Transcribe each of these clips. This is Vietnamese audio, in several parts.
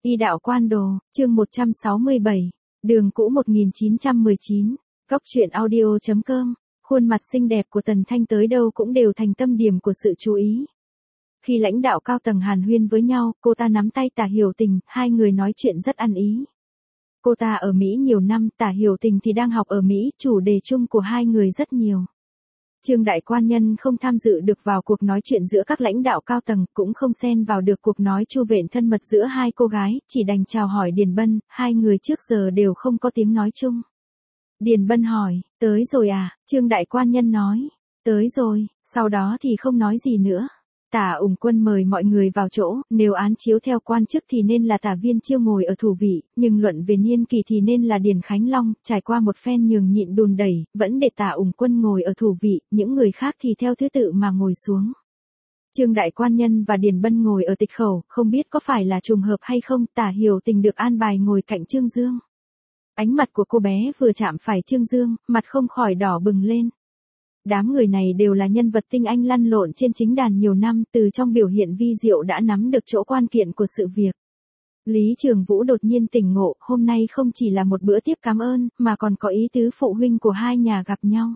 Y đạo quan đồ, chương 167, đường cũ 1919, Cóc truyện audio.com, khuôn mặt xinh đẹp của Tần Thanh tới đâu cũng đều thành tâm điểm của sự chú ý. Khi lãnh đạo cao tầng hàn huyên với nhau, cô ta nắm tay Tả Hiểu Tình, hai người nói chuyện rất ăn ý. Cô ta ở Mỹ nhiều năm, Tả Hiểu Tình thì đang học ở Mỹ, chủ đề chung của hai người rất nhiều. Trương đại quan nhân không tham dự được vào cuộc nói chuyện giữa các lãnh đạo cao tầng, cũng không xen vào được cuộc nói chu vện thân mật giữa hai cô gái, chỉ đành chào hỏi Điền Bân, hai người trước giờ đều không có tiếng nói chung. Điền Bân hỏi, tới rồi à? Trương đại quan nhân nói, tới rồi, sau đó thì không nói gì nữa. Tả Ủng Quân mời mọi người vào chỗ, nếu án chiếu theo quan chức thì nên là Tả Viên Chiêu ngồi ở thủ vị, nhưng luận về niên kỳ thì nên là Điền Khánh Long, trải qua một phen nhường nhịn đùn đẩy, vẫn để Tả Ủng Quân ngồi ở thủ vị, những người khác thì theo thứ tự mà ngồi xuống. Trương đại quan nhân và Điền Bân ngồi ở tịch khẩu, không biết có phải là trùng hợp hay không, Tả Hiểu Tình được an bài ngồi cạnh Trương Dương. Ánh mặt của cô bé vừa chạm phải Trương Dương, mặt không khỏi đỏ bừng lên. Đám người này đều là nhân vật tinh anh lăn lộn trên chính đàn nhiều năm, từ trong biểu hiện vi diệu đã nắm được chỗ quan kiện của sự việc. Lý Trường Vũ đột nhiên tỉnh ngộ, hôm nay không chỉ là một bữa tiếp cảm ơn, mà còn có ý tứ phụ huynh của hai nhà gặp nhau.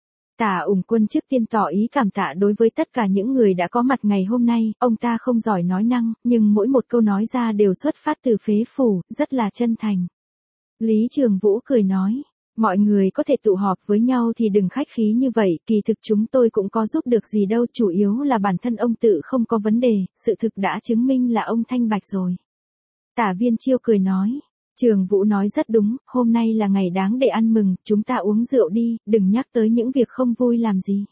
Tả Ủng Quân trước tiên tỏ ý cảm tạ đối với tất cả những người đã có mặt ngày hôm nay, ông ta không giỏi nói năng, nhưng mỗi một câu nói ra đều xuất phát từ phế phủ, rất là chân thành. Lý Trường Vũ cười nói. Mọi người có thể tụ họp với nhau thì đừng khách khí như vậy, kỳ thực chúng tôi cũng có giúp được gì đâu, chủ yếu là bản thân ông tự không có vấn đề, sự thực đã chứng minh là ông thanh bạch rồi. Tả Viên Chiêu cười nói, Trường Vũ nói rất đúng, hôm nay là ngày đáng để ăn mừng, chúng ta uống rượu đi, đừng nhắc tới những việc không vui làm gì.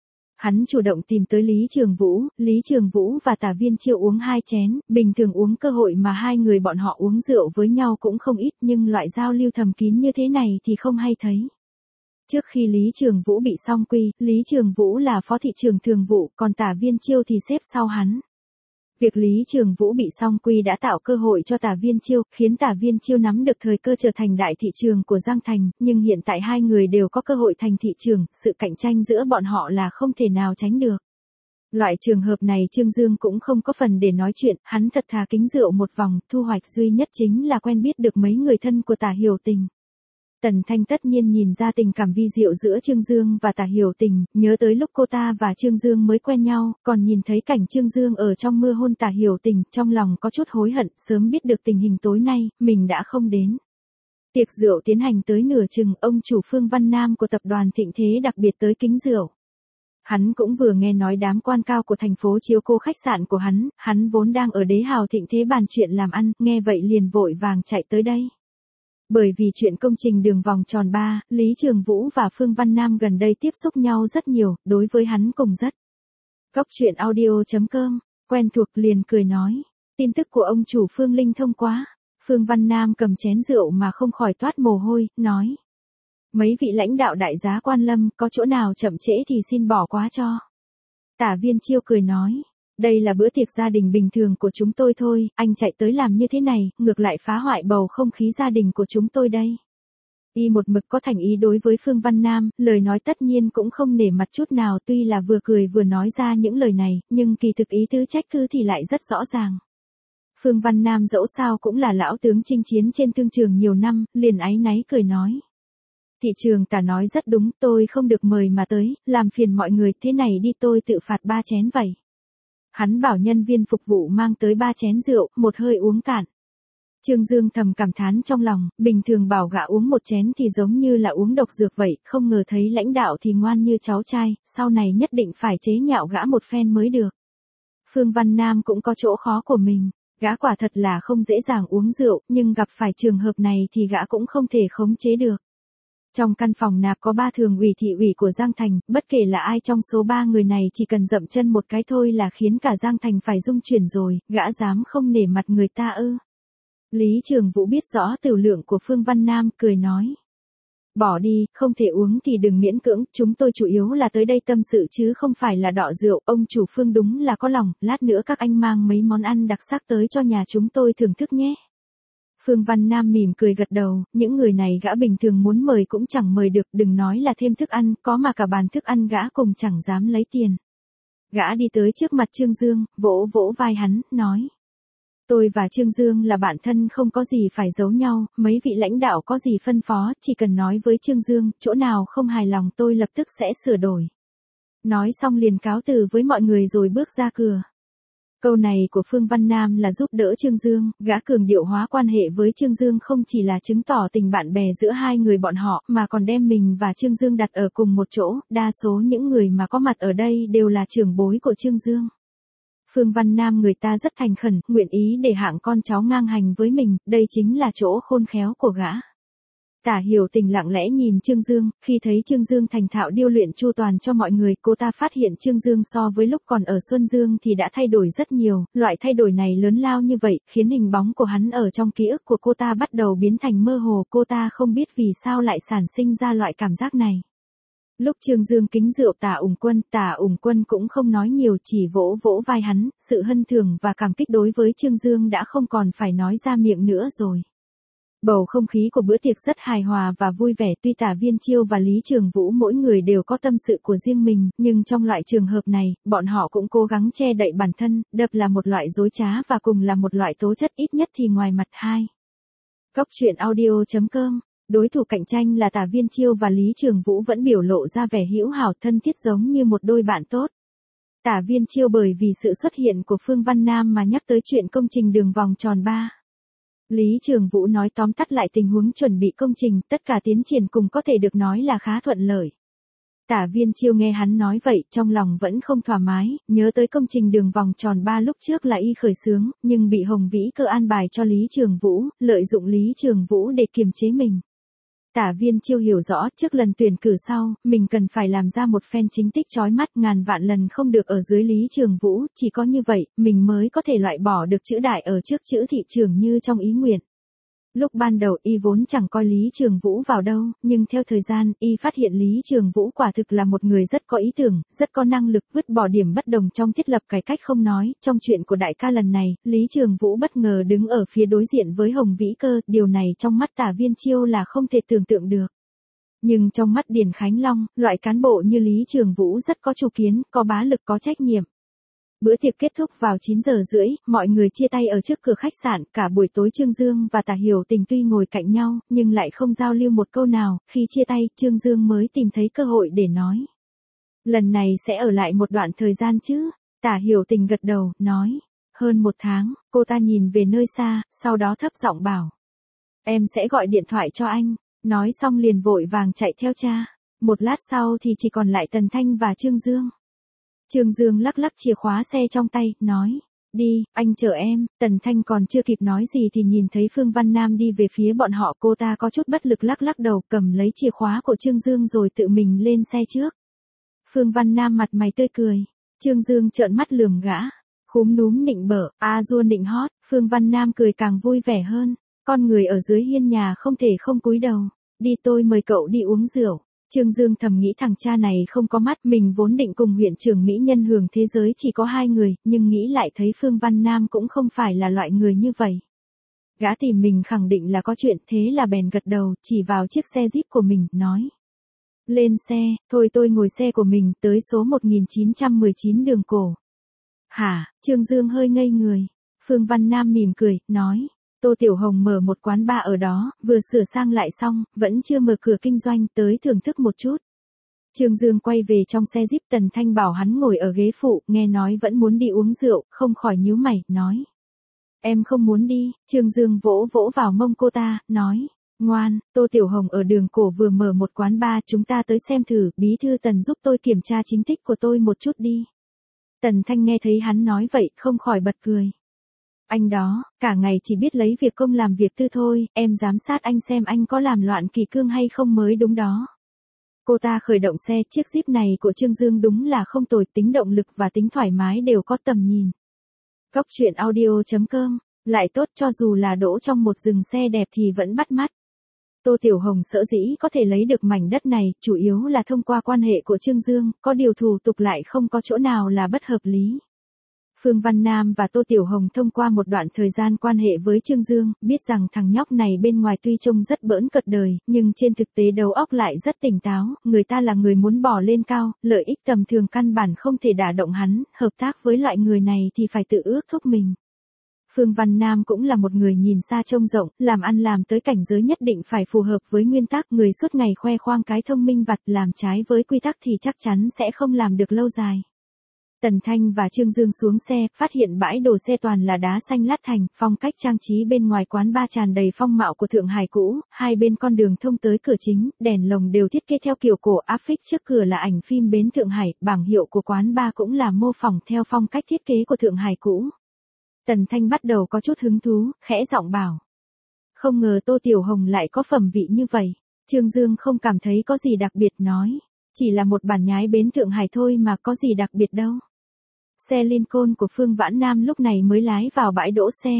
Hắn chủ động tìm tới Lý Trường Vũ và Tả Viên Chiêu uống hai chén, bình thường uống cơ hội mà hai người bọn họ uống rượu với nhau cũng không ít, nhưng loại giao lưu thầm kín như thế này thì không hay thấy. Trước khi Lý Trường Vũ bị song quy, Lý Trường Vũ là phó thị trưởng thường vụ, còn Tả Viên Chiêu thì xếp sau hắn. Việc Lý Trường Vũ bị song quy đã tạo cơ hội cho Tả Viên Chiêu, khiến Tả Viên Chiêu nắm được thời cơ trở thành đại thị trường của Giang Thành, nhưng hiện tại hai người đều có cơ hội thành thị trường, sự cạnh tranh giữa bọn họ là không thể nào tránh được. Loại trường hợp này Trương Dương cũng không có phần để nói chuyện, hắn thật thà kính rượu một vòng, thu hoạch duy nhất chính là quen biết được mấy người thân của Tả Hiểu Tình. Tần Thanh tất nhiên nhìn ra tình cảm vi diệu giữa Trương Dương và Tả Hiểu Tình, nhớ tới lúc cô ta và Trương Dương mới quen nhau, còn nhìn thấy cảnh Trương Dương ở trong mưa hôn Tả Hiểu Tình, trong lòng có chút hối hận, sớm biết được tình hình tối nay, mình đã không đến. Tiệc rượu tiến hành tới nửa chừng, ông chủ Phương Văn Nam của tập đoàn Thịnh Thế đặc biệt tới kính rượu. Hắn cũng vừa nghe nói đám quan cao của thành phố chiếu cô khách sạn của hắn vốn đang ở Đế Hào Thịnh Thế bàn chuyện làm ăn, nghe vậy liền vội vàng chạy tới đây. Bởi vì chuyện công trình đường vòng tròn 3, Lý Trường Vũ và Phương Văn Nam gần đây tiếp xúc nhau rất nhiều, đối với hắn cùng rất. Cóc truyện audio.com, quen thuộc liền cười nói, tin tức của ông chủ Phương linh thông quá. Phương Văn Nam cầm chén rượu mà không khỏi toát mồ hôi, nói. Mấy vị lãnh đạo đại giá quan lâm, có chỗ nào chậm trễ thì xin bỏ qua cho. Tả Viên Chiêu cười nói. Đây là bữa tiệc gia đình bình thường của chúng tôi thôi, anh chạy tới làm như thế này, ngược lại phá hoại bầu không khí gia đình của chúng tôi đây. Y một mực có thành ý đối với Phương Văn Nam, lời nói tất nhiên cũng không nể mặt chút nào, tuy là vừa cười vừa nói ra những lời này, nhưng kỳ thực ý tứ trách cứ thì lại rất rõ ràng. Phương Văn Nam dẫu sao cũng là lão tướng chinh chiến trên thương trường nhiều năm, liền áy náy cười nói. Thị trường Tả nói rất đúng, tôi không được mời mà tới, làm phiền mọi người, thế này đi tôi tự phạt 3 chén vậy. Hắn bảo nhân viên phục vụ mang tới 3 chén rượu, một hơi uống cạn. Trương Dương thầm cảm thán trong lòng, bình thường bảo gã uống một chén thì giống như là uống độc dược vậy, không ngờ thấy lãnh đạo thì ngoan như cháu trai, sau này nhất định phải chế nhạo gã một phen mới được. Phương Văn Nam cũng có chỗ khó của mình, gã quả thật là không dễ dàng uống rượu, nhưng gặp phải trường hợp này thì gã cũng không thể khống chế được. Trong căn phòng nạp có 3 thường ủy thị ủy của Giang Thành, bất kể là ai trong số 3 người này chỉ cần dậm chân một cái thôi là khiến cả Giang Thành phải rung chuyển rồi, gã dám không nể mặt người ta ư. Lý Trường Vũ biết rõ tửu lượng của Phương Văn Nam, cười nói. Bỏ đi, không thể uống thì đừng miễn cưỡng, chúng tôi chủ yếu là tới đây tâm sự chứ không phải là đọ rượu, ông chủ Phương đúng là có lòng, lát nữa các anh mang mấy món ăn đặc sắc tới cho nhà chúng tôi thưởng thức nhé. Phương Văn Nam mỉm cười gật đầu, những người này gã bình thường muốn mời cũng chẳng mời được, đừng nói là thêm thức ăn, có mà cả bàn thức ăn gã cùng chẳng dám lấy tiền. Gã đi tới trước mặt Trương Dương, vỗ vỗ vai hắn, nói. Tôi và Trương Dương là bạn thân không có gì phải giấu nhau, mấy vị lãnh đạo có gì phân phó, chỉ cần nói với Trương Dương, chỗ nào không hài lòng tôi lập tức sẽ sửa đổi. Nói xong liền cáo từ với mọi người rồi bước ra cửa. Câu này của Phương Văn Nam là giúp đỡ Trương Dương, gã cường điệu hóa quan hệ với Trương Dương không chỉ là chứng tỏ tình bạn bè giữa hai người bọn họ mà còn đem mình và Trương Dương đặt ở cùng một chỗ, đa số những người mà có mặt ở đây đều là trưởng bối của Trương Dương. Phương Văn Nam người ta rất thành khẩn, nguyện ý để hạng con cháu ngang hành với mình, đây chính là chỗ khôn khéo của gã. Tả Hiểu Tình lặng lẽ nhìn Trương Dương, khi thấy Trương Dương thành thạo điêu luyện chu toàn cho mọi người, cô ta phát hiện Trương Dương so với lúc còn ở Xuân Dương thì đã thay đổi rất nhiều, loại thay đổi này lớn lao như vậy, khiến hình bóng của hắn ở trong ký ức của cô ta bắt đầu biến thành mơ hồ, cô ta không biết vì sao lại sản sinh ra loại cảm giác này. Lúc Trương Dương kính rượu Tả Ủng Quân cũng không nói nhiều, chỉ vỗ vỗ vai hắn, sự hân thường và cảm kích đối với Trương Dương đã không còn phải nói ra miệng nữa rồi. Bầu không khí của bữa tiệc rất hài hòa và vui vẻ, tuy Tả Viên Chiêu và Lý Trường Vũ mỗi người đều có tâm sự của riêng mình, nhưng trong loại trường hợp này, bọn họ cũng cố gắng che đậy bản thân, đập là một loại dối trá và cùng là một loại tố chất, ít nhất thì ngoài mặt hai. Cóc truyện audio.com. Đối thủ cạnh tranh là Tả Viên Chiêu và Lý Trường Vũ vẫn biểu lộ ra vẻ hữu hảo thân thiết giống như một đôi bạn tốt. Tả Viên Chiêu bởi vì sự xuất hiện của Phương Văn Nam mà nhắc tới chuyện công trình đường vòng tròn 3. Lý Trường Vũ nói tóm tắt lại tình huống chuẩn bị công trình, tất cả tiến triển cùng có thể được nói là khá thuận lợi. Tả Viên Chiêu nghe hắn nói vậy, trong lòng vẫn không thoải mái, nhớ tới công trình đường vòng tròn 3 lúc trước là y khởi xướng, nhưng bị Hồng Vĩ Cơ an bài cho Lý Trường Vũ, lợi dụng Lý Trường Vũ để kiềm chế mình. Tả Viên Chiêu hiểu rõ, trước lần tuyển cử sau, mình cần phải làm ra một phen chính tích chói mắt, ngàn vạn lần không được ở dưới Lý Trường Vũ, chỉ có như vậy, mình mới có thể loại bỏ được chữ đại ở trước chữ thị trường như trong ý nguyện. Lúc ban đầu y vốn chẳng coi Lý Trường Vũ vào đâu, nhưng theo thời gian, y phát hiện Lý Trường Vũ quả thực là một người rất có ý tưởng, rất có năng lực, vứt bỏ điểm bất đồng trong thiết lập cải cách không nói, trong chuyện của đại ca lần này, Lý Trường Vũ bất ngờ đứng ở phía đối diện với Hồng Vĩ Cơ, điều này trong mắt Tả Viên Chiêu là không thể tưởng tượng được. Nhưng trong mắt Điền Khánh Long, loại cán bộ như Lý Trường Vũ rất có chủ kiến, có bá lực, có trách nhiệm. Bữa tiệc kết thúc vào 9 giờ rưỡi, mọi người chia tay ở trước cửa khách sạn, cả buổi tối Trương Dương và Tả Hiểu Tình tuy ngồi cạnh nhau, nhưng lại không giao lưu một câu nào, khi chia tay, Trương Dương mới tìm thấy cơ hội để nói. Lần này sẽ ở lại một đoạn thời gian chứ? Tả Hiểu Tình gật đầu, nói. Hơn 1 tháng, cô ta nhìn về nơi xa, sau đó thấp giọng bảo. Em sẽ gọi điện thoại cho anh, nói xong liền vội vàng chạy theo cha. Một lát sau thì chỉ còn lại Tần Thanh và Trương Dương. Trương Dương lắc lắc chìa khóa xe trong tay, nói, đi, anh chở em. Tần Thanh còn chưa kịp nói gì thì nhìn thấy Phương Văn Nam đi về phía bọn họ, cô ta có chút bất lực lắc lắc đầu, cầm lấy chìa khóa của Trương Dương rồi tự mình lên xe trước. Phương Văn Nam mặt mày tươi cười, Trương Dương trợn mắt lườm gã, khúm núm nịnh bợ, dua nịnh hót, Phương Văn Nam cười càng vui vẻ hơn, con người ở dưới hiên nhà không thể không cúi đầu, đi tôi mời cậu đi uống rượu. Trương Dương thầm nghĩ thằng cha này không có mắt, mình vốn định cùng huyện trưởng mỹ nhân hưởng thế giới chỉ có 2 người, nhưng nghĩ lại thấy Phương Văn Nam cũng không phải là loại người như vậy. Gã tìm mình khẳng định là có chuyện, thế là bèn gật đầu, chỉ vào chiếc xe Jeep của mình, nói. Lên xe, thôi tôi ngồi xe của mình, tới số 1919 đường Cổ. Hả, Trương Dương hơi ngây người. Phương Văn Nam mỉm cười, nói. Tô Tiểu Hồng mở một quán bar ở đó, vừa sửa sang lại xong, vẫn chưa mở cửa kinh doanh, tới thưởng thức một chút. Trương Dương quay về trong xe Jeep, Tần Thanh bảo hắn ngồi ở ghế phụ, nghe nói vẫn muốn đi uống rượu, không khỏi nhíu mày, nói. Em không muốn đi. Trương Dương vỗ vỗ vào mông cô ta, nói. Ngoan, Tô Tiểu Hồng ở đường Cổ vừa mở một quán bar, chúng ta tới xem thử, bí thư Tần giúp tôi kiểm tra chính tích của tôi một chút đi. Tần Thanh nghe thấy hắn nói vậy, không khỏi bật cười. Anh đó, cả ngày chỉ biết lấy việc công làm việc tư thôi, em giám sát anh xem anh có làm loạn kỷ cương hay không mới đúng đó. Cô ta khởi động xe, chiếc Jeep này của Trương Dương đúng là không tồi, tính động lực và tính thoải mái đều có tầm nhìn. Cóc truyện audio.com, lại tốt cho dù là đỗ trong một rừng xe đẹp thì vẫn bắt mắt. Tô Tiểu Hồng sở dĩ có thể lấy được mảnh đất này, chủ yếu là thông qua quan hệ của Trương Dương, có điều thủ tục lại không có chỗ nào là bất hợp lý. Phương Văn Nam và Tô Tiểu Hồng thông qua một đoạn thời gian quan hệ với Trương Dương, biết rằng thằng nhóc này bên ngoài tuy trông rất bỡn cợt đời, nhưng trên thực tế đầu óc lại rất tỉnh táo, người ta là người muốn bỏ lên cao, lợi ích tầm thường căn bản không thể đả động hắn, hợp tác với loại người này thì phải tự ước thúc mình. Phương Văn Nam cũng là một người nhìn xa trông rộng, làm ăn làm tới cảnh giới nhất định phải phù hợp với nguyên tắc, người suốt ngày khoe khoang cái thông minh vặt làm trái với quy tắc thì chắc chắn sẽ không làm được lâu dài. Tần Thanh và Trương Dương xuống xe, phát hiện bãi đổ xe toàn là đá xanh lát thành, phong cách trang trí bên ngoài quán bar tràn đầy phong mạo của Thượng Hải cũ, hai bên con đường thông tới cửa chính, đèn lồng đều thiết kế theo kiểu cổ áp phích, trước cửa là ảnh phim bến Thượng Hải, bảng hiệu của quán bar cũng là mô phỏng theo phong cách thiết kế của Thượng Hải cũ. Tần Thanh bắt đầu có chút hứng thú, khẽ giọng bảo. Không ngờ Tô Tiểu Hồng lại có phẩm vị như vậy. Trương Dương không cảm thấy có gì đặc biệt nói. Chỉ là một bản nhái bến Thượng Hải thôi mà có gì đặc biệt đâu. Xe Lincoln của Phương Vãn Nam lúc này mới lái vào bãi đỗ xe.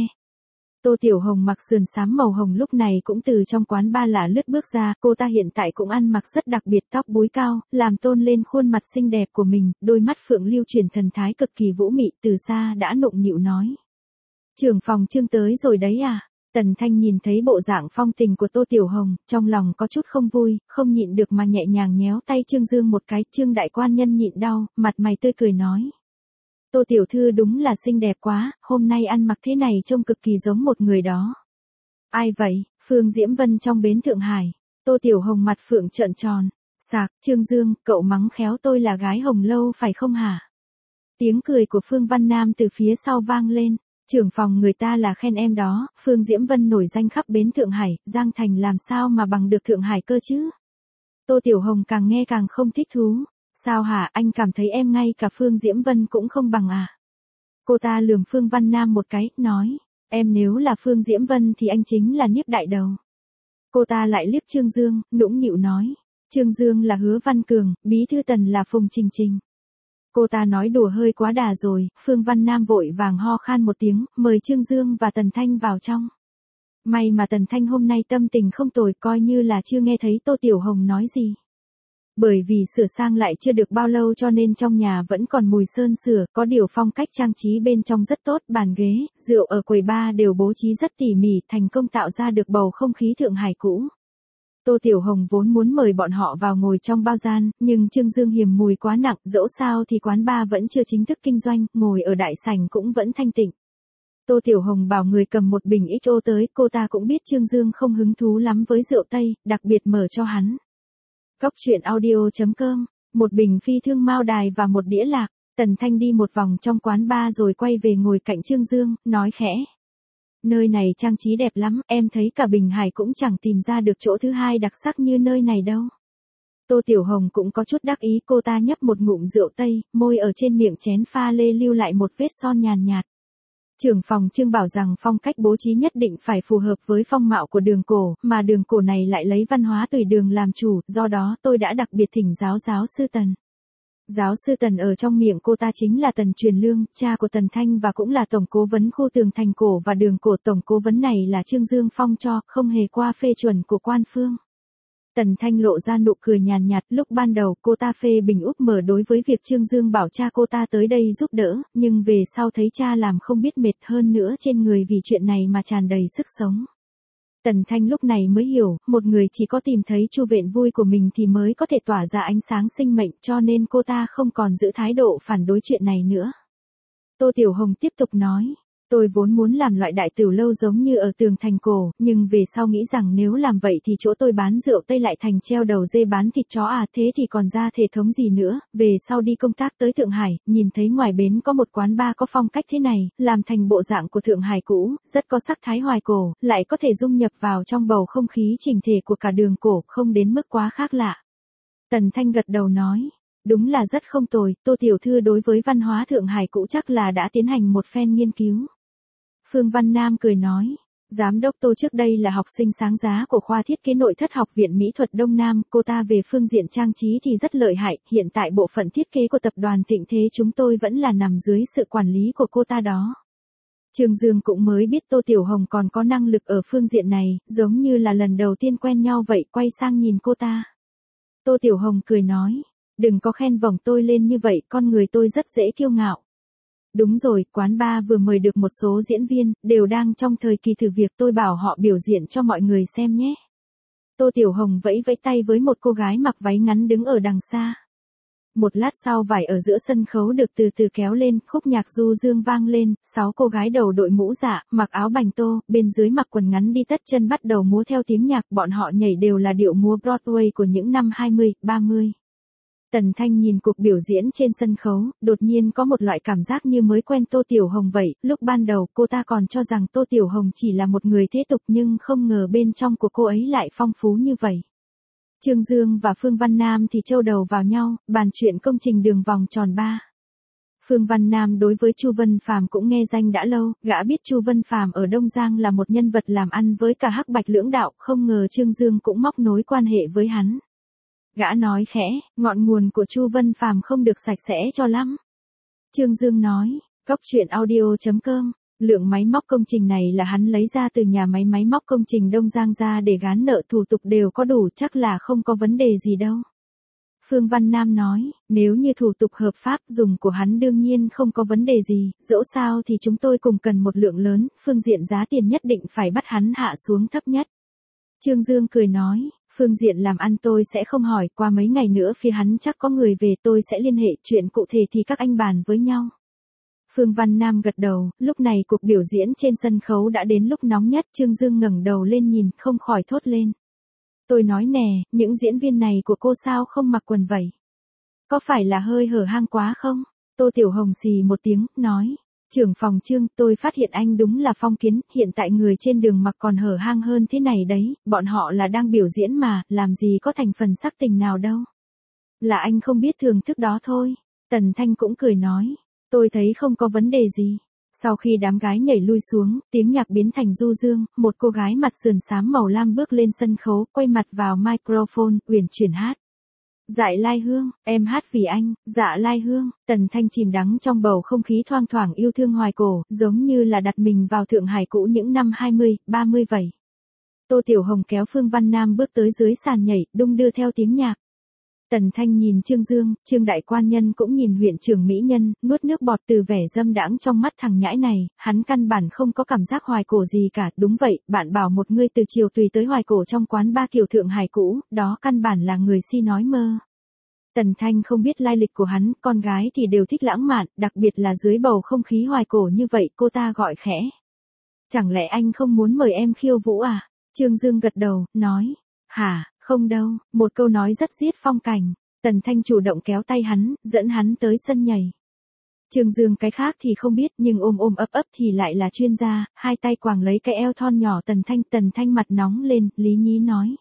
Tô Tiểu Hồng mặc sườn xám màu hồng lúc này cũng từ trong quán bar lả lướt bước ra, cô ta hiện tại cũng ăn mặc rất đặc biệt, tóc búi cao, làm tôn lên khuôn mặt xinh đẹp của mình, đôi mắt phượng lưu chuyển thần thái cực kỳ vũ mị, từ xa đã nụng nịu nói. Trưởng phòng Trương tới rồi đấy à? Tần Thanh nhìn thấy bộ dạng phong tình của Tô Tiểu Hồng, trong lòng có chút không vui, không nhịn được mà nhẹ nhàng nhéo tay Trương Dương một cái, Trương đại quan nhân nhịn đau, mặt mày tươi cười nói. Tô Tiểu Thư đúng là xinh đẹp quá, hôm nay ăn mặc thế này trông cực kỳ giống một người đó. Ai vậy? Phương Diễm Vân trong bến Thượng Hải. Tô Tiểu Hồng mặt phượng trợn tròn. Sạc, Trương Dương, cậu mắng khéo tôi là gái hồng lâu phải không hả? Tiếng cười của Phương Văn Nam từ phía sau vang lên. Trưởng phòng người ta là khen em đó, Phương Diễm Vân nổi danh khắp bến Thượng Hải, Giang Thành làm sao mà bằng được Thượng Hải cơ chứ? Tô Tiểu Hồng càng nghe càng không thích thú. Sao hả, anh cảm thấy em ngay cả Phương Diễm Vân cũng không bằng à? Cô ta lườm Phương Văn Nam một cái, nói, em nếu là Phương Diễm Vân thì anh chính là Niếp đại đầu. Cô ta lại liếc Trương Dương, nũng nịu nói, Trương Dương là Hứa Văn Cường, bí thư Tần là Phùng Trình Trình. Cô ta nói đùa hơi quá đà rồi, Phương Văn Nam vội vàng ho khan một tiếng, mời Trương Dương và Tần Thanh vào trong. May mà Tần Thanh hôm nay tâm tình không tồi, coi như là chưa nghe thấy Tô Tiểu Hồng nói gì. Bởi vì sửa sang lại chưa được bao lâu cho nên trong nhà vẫn còn mùi sơn sửa, có điều phong cách trang trí bên trong rất tốt, bàn ghế, rượu ở quầy bar đều bố trí rất tỉ mỉ, thành công tạo ra được bầu không khí Thượng Hải cũ. Tô Tiểu Hồng vốn muốn mời bọn họ vào ngồi trong bao gian, nhưng Trương Dương hiềm mùi quá nặng, dẫu sao thì quán bar vẫn chưa chính thức kinh doanh, ngồi ở đại sảnh cũng vẫn thanh tịnh. Tô Tiểu Hồng bảo người cầm một bình XO tới, cô ta cũng biết Trương Dương không hứng thú lắm với rượu Tây, đặc biệt mở cho hắn. Góc truyện audio.com, một bình phi thương mao đài và một đĩa lạc. Tần Thanh đi một vòng trong quán bar rồi quay về ngồi cạnh Trương Dương, nói khẽ. Nơi này trang trí đẹp lắm, em thấy cả Bình Hải cũng chẳng tìm ra được chỗ thứ hai đặc sắc như nơi này đâu. Tô Tiểu Hồng cũng có chút đắc ý, cô ta nhấp một ngụm rượu Tây, môi ở trên miệng chén pha lê lưu lại một vết son nhàn nhạt. Trưởng phòng Trương bảo rằng phong cách bố trí nhất định phải phù hợp với phong mạo của đường cổ, mà đường cổ này lại lấy văn hóa tùy đường làm chủ, do đó tôi đã đặc biệt thỉnh giáo sư Tần. Giáo sư Tần ở trong miệng cô ta chính là Tần Truyền Lương, cha của Tần Thanh và cũng là tổng cố vấn khu tường thành cổ và đường cổ. Tổng cố vấn này là Trương Dương phong cho, không hề qua phê chuẩn của quan phương. Tần Thanh lộ ra nụ cười nhàn nhạt, lúc ban đầu cô ta phê bình úp mở đối với việc Trương Dương bảo cha cô ta tới đây giúp đỡ, nhưng về sau thấy cha làm không biết mệt, hơn nữa trên người vì chuyện này mà tràn đầy sức sống. Tần Thanh lúc này mới hiểu, một người chỉ có tìm thấy chu vện vui của mình thì mới có thể tỏa ra ánh sáng sinh mệnh, cho nên cô ta không còn giữ thái độ phản đối chuyện này nữa. Tô Tiểu Hồng tiếp tục nói. Tôi vốn muốn làm loại đại tửu lâu giống như ở tường thành cổ, nhưng về sau nghĩ rằng nếu làm vậy thì chỗ tôi bán rượu Tây lại thành treo đầu dê bán thịt chó à, thế thì còn ra thể thống gì nữa. Về sau đi công tác tới Thượng Hải, nhìn thấy ngoài bến có một quán bar có phong cách thế này, làm thành bộ dạng của Thượng Hải cũ, rất có sắc thái hoài cổ, lại có thể dung nhập vào trong bầu không khí chỉnh thể của cả đường cổ, không đến mức quá khác lạ. Tần Thanh gật đầu nói. Đúng là rất không tồi, Tô Tiểu Thư đối với văn hóa Thượng Hải cũ chắc là đã tiến hành một phen nghiên cứu. Phương Văn Nam cười nói, giám đốc Tô trước đây là học sinh sáng giá của khoa thiết kế nội thất Học viện Mỹ thuật Đông Nam, cô ta về phương diện trang trí thì rất lợi hại, hiện tại bộ phận thiết kế của tập đoàn Thịnh Thế chúng tôi vẫn là nằm dưới sự quản lý của cô ta đó. Trương Dương cũng mới biết Tô Tiểu Hồng còn có năng lực ở phương diện này, giống như là lần đầu tiên quen nhau vậy, quay sang nhìn cô ta. Tô Tiểu Hồng cười nói, đừng có khen vòng tôi lên như vậy, con người tôi rất dễ kiêu ngạo. Đúng rồi, quán bar vừa mời được một số diễn viên, đều đang trong thời kỳ thử việc, tôi bảo họ biểu diễn cho mọi người xem nhé. Tô Tiểu Hồng vẫy vẫy tay với một cô gái mặc váy ngắn đứng ở đằng xa. Một lát sau vải ở giữa sân khấu được từ từ kéo lên, khúc nhạc du dương vang lên, 6 cô gái đầu đội mũ dạ, mặc áo bành tô, bên dưới mặc quần ngắn đi tất chân bắt đầu múa theo tiếng nhạc, bọn họ nhảy đều là điệu múa Broadway của những năm 20, 30. Tần Thanh nhìn cuộc biểu diễn trên sân khấu, đột nhiên có một loại cảm giác như mới quen Tô Tiểu Hồng vậy, lúc ban đầu cô ta còn cho rằng Tô Tiểu Hồng chỉ là một người thế tục nhưng không ngờ bên trong của cô ấy lại phong phú như vậy. Trương Dương và Phương Văn Nam thì châu đầu vào nhau, bàn chuyện công trình đường vòng tròn 3. Phương Văn Nam đối với Chu Vân Phàm cũng nghe danh đã lâu, gã biết Chu Vân Phàm ở Đông Giang là một nhân vật làm ăn với cả Hắc Bạch lưỡng đạo, không ngờ Trương Dương cũng móc nối quan hệ với hắn. Gã nói khẽ, ngọn nguồn của Chu Vân Phàm không được sạch sẽ cho lắm. Trương Dương nói, Cóc Truyện Audio.com, lượng máy móc công trình này là hắn lấy ra từ nhà máy móc công trình Đông Giang ra để gán nợ, thủ tục đều có đủ, chắc là không có vấn đề gì đâu. Phương Văn Nam nói, nếu như thủ tục hợp pháp dùng của hắn đương nhiên không có vấn đề gì, dẫu sao thì chúng tôi cùng cần một lượng lớn, phương diện giá tiền nhất định phải bắt hắn hạ xuống thấp nhất. Trương Dương cười nói, phương diện làm ăn tôi sẽ không hỏi, qua mấy ngày nữa phía hắn chắc có người về tôi sẽ liên hệ, chuyện cụ thể thì các anh bàn với nhau. Phương Văn Nam gật đầu, lúc này cuộc biểu diễn trên sân khấu đã đến lúc nóng nhất, Trương Dương ngẩng đầu lên nhìn, không khỏi thốt lên. Tôi nói nè, những diễn viên này của cô sao không mặc quần vậy? Có phải là hơi hở hang quá không? Tô Tiểu Hồng xì một tiếng, nói. Trưởng phòng Trương, tôi phát hiện anh đúng là phong kiến, hiện tại người trên đường mặc còn hở hang hơn thế này đấy, bọn họ là đang biểu diễn mà, làm gì có thành phần sắc tình nào đâu. Là anh không biết thưởng thức đó thôi. Tần Thanh cũng cười nói. Tôi thấy không có vấn đề gì. Sau khi đám gái nhảy lui xuống, tiếng nhạc biến thành du dương, một cô gái mặt sườn xám màu lam bước lên sân khấu, quay mặt vào microphone, uyển chuyển hát. Dại Lai Hương, em hát vì anh, Dạ Lai Hương. Tần Thanh chìm đắm trong bầu không khí thoang thoảng yêu thương hoài cổ, giống như là đặt mình vào Thượng Hải cũ những năm 20, 30 vậy. Tô Tiểu Hồng kéo Phương Văn Nam bước tới dưới sàn nhảy, đung đưa theo tiếng nhạc. Tần Thanh nhìn Trương Dương, Trương Đại Quan Nhân cũng nhìn huyện trưởng mỹ nhân, nuốt nước bọt từ vẻ dâm đãng trong mắt thằng nhãi này, hắn căn bản không có cảm giác hoài cổ gì cả, đúng vậy, bạn bảo một người từ chiều tùy tới hoài cổ trong quán ba kiểu Thượng Hải cũ, đó căn bản là người si nói mơ. Tần Thanh không biết lai lịch của hắn, con gái thì đều thích lãng mạn, đặc biệt là dưới bầu không khí hoài cổ như vậy, cô ta gọi khẽ. Chẳng lẽ anh không muốn mời em khiêu vũ à? Trương Dương gật đầu, nói, hả? Không đâu, một câu nói rất giết phong cảnh. Tần Thanh chủ động kéo tay hắn, dẫn hắn tới sân nhảy. Trương Dương cái khác thì không biết nhưng ôm ấp thì lại là chuyên gia, hai tay quàng lấy cái eo thon nhỏ Tần Thanh mặt nóng lên, lý nhí nói.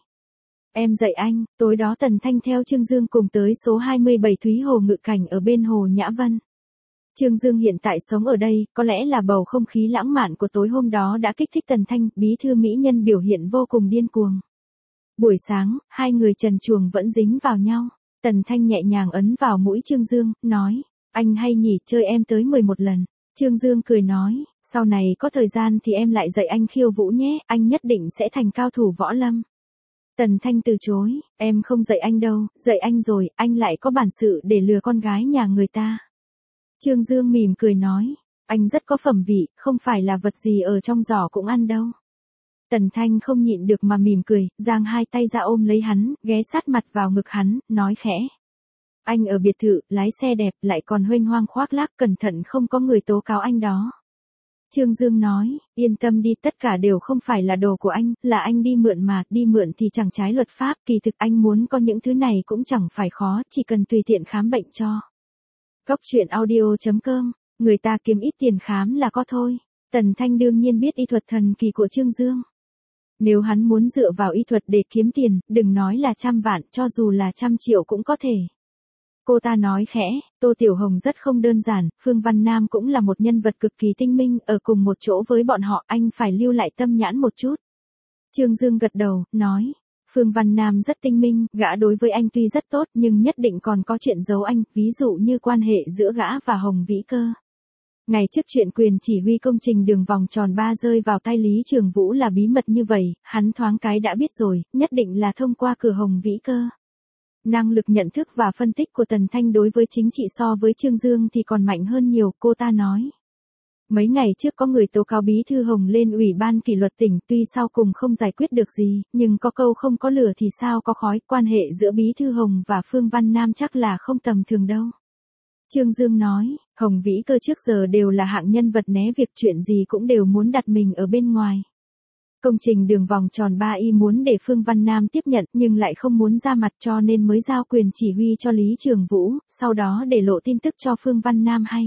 Em dạy anh, tối đó Tần Thanh theo Trương Dương cùng tới số 27 Thúy Hồ Ngự Cảnh ở bên Hồ Nhã Vân. Trương Dương hiện tại sống ở đây, có lẽ là bầu không khí lãng mạn của tối hôm đó đã kích thích Tần Thanh, bí thư mỹ nhân biểu hiện vô cùng điên cuồng. Buổi sáng, hai người trần truồng vẫn dính vào nhau. Tần Thanh nhẹ nhàng ấn vào mũi Trương Dương, nói, anh hay nhỉ, chơi em tới 11 lần. Trương Dương cười nói, sau này có thời gian thì em lại dạy anh khiêu vũ nhé, anh nhất định sẽ thành cao thủ võ lâm. Tần Thanh từ chối, em không dạy anh đâu, dạy anh rồi, anh lại có bản sự để lừa con gái nhà người ta. Trương Dương mỉm cười nói, anh rất có phẩm vị, không phải là vật gì ở trong giỏ cũng ăn đâu. Tần Thanh không nhịn được mà mỉm cười, giang hai tay ra ôm lấy hắn, ghé sát mặt vào ngực hắn, nói khẽ. Anh ở biệt thự, lái xe đẹp, lại còn huênh hoang khoác lác, cẩn thận không có người tố cáo anh đó. Trương Dương nói, yên tâm đi, tất cả đều không phải là đồ của anh, là anh đi mượn mà, đi mượn thì chẳng trái luật pháp, kỳ thực anh muốn có những thứ này cũng chẳng phải khó, chỉ cần tùy tiện khám bệnh cho. Cóc Truyện Audio.com, người ta kiếm ít tiền khám là có thôi. Tần Thanh đương nhiên biết y thuật thần kỳ của Trương Dương. Nếu hắn muốn dựa vào y thuật để kiếm tiền, đừng nói là 100 vạn, cho dù là 100 triệu cũng có thể. Cô ta nói khẽ, Tô Tiểu Hồng rất không đơn giản, Phương Văn Nam cũng là một nhân vật cực kỳ tinh minh, ở cùng một chỗ với bọn họ, anh phải lưu lại tâm nhãn một chút. Trương Dương gật đầu, nói, Phương Văn Nam rất tinh minh, gã đối với anh tuy rất tốt nhưng nhất định còn có chuyện giấu anh, ví dụ như quan hệ giữa gã và Hồng Vĩ Cơ. Ngày trước chuyện quyền chỉ huy công trình đường vòng tròn 3 rơi vào tay Lý Trường Vũ là bí mật như vậy, hắn thoáng cái đã biết rồi, nhất định là thông qua cửa Hồng Vĩ Cơ. Năng lực nhận thức và phân tích của Tần Thanh đối với chính trị so với Trương Dương thì còn mạnh hơn nhiều, cô ta nói. Mấy ngày trước có người tố cáo Bí thư Hồng lên Ủy ban kỷ luật tỉnh, tuy sau cùng không giải quyết được gì, nhưng có câu không có lửa thì sao có khói, quan hệ giữa Bí thư Hồng và Phương Văn Nam chắc là không tầm thường đâu. Trương Dương nói, Hồng Vĩ Cơ trước giờ đều là hạng nhân vật né việc, chuyện gì cũng đều muốn đặt mình ở bên ngoài. Công trình đường vòng tròn 3Y muốn để Phương Văn Nam tiếp nhận nhưng lại không muốn ra mặt, cho nên mới giao quyền chỉ huy cho Lý Trường Vũ, sau đó để lộ tin tức cho Phương Văn Nam hay.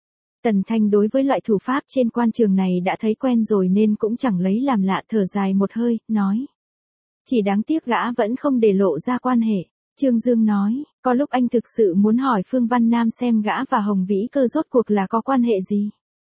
Tần Thanh đối với loại thủ pháp trên quan trường này đã thấy quen rồi nên cũng chẳng lấy làm lạ, thở dài một hơi, nói. Chỉ đáng tiếc gã vẫn không để lộ ra quan hệ. Trương Dương nói, có lúc anh thực sự muốn hỏi Phương Văn Nam xem gã và Hồng Vĩ Cơ rốt cuộc là có quan hệ gì.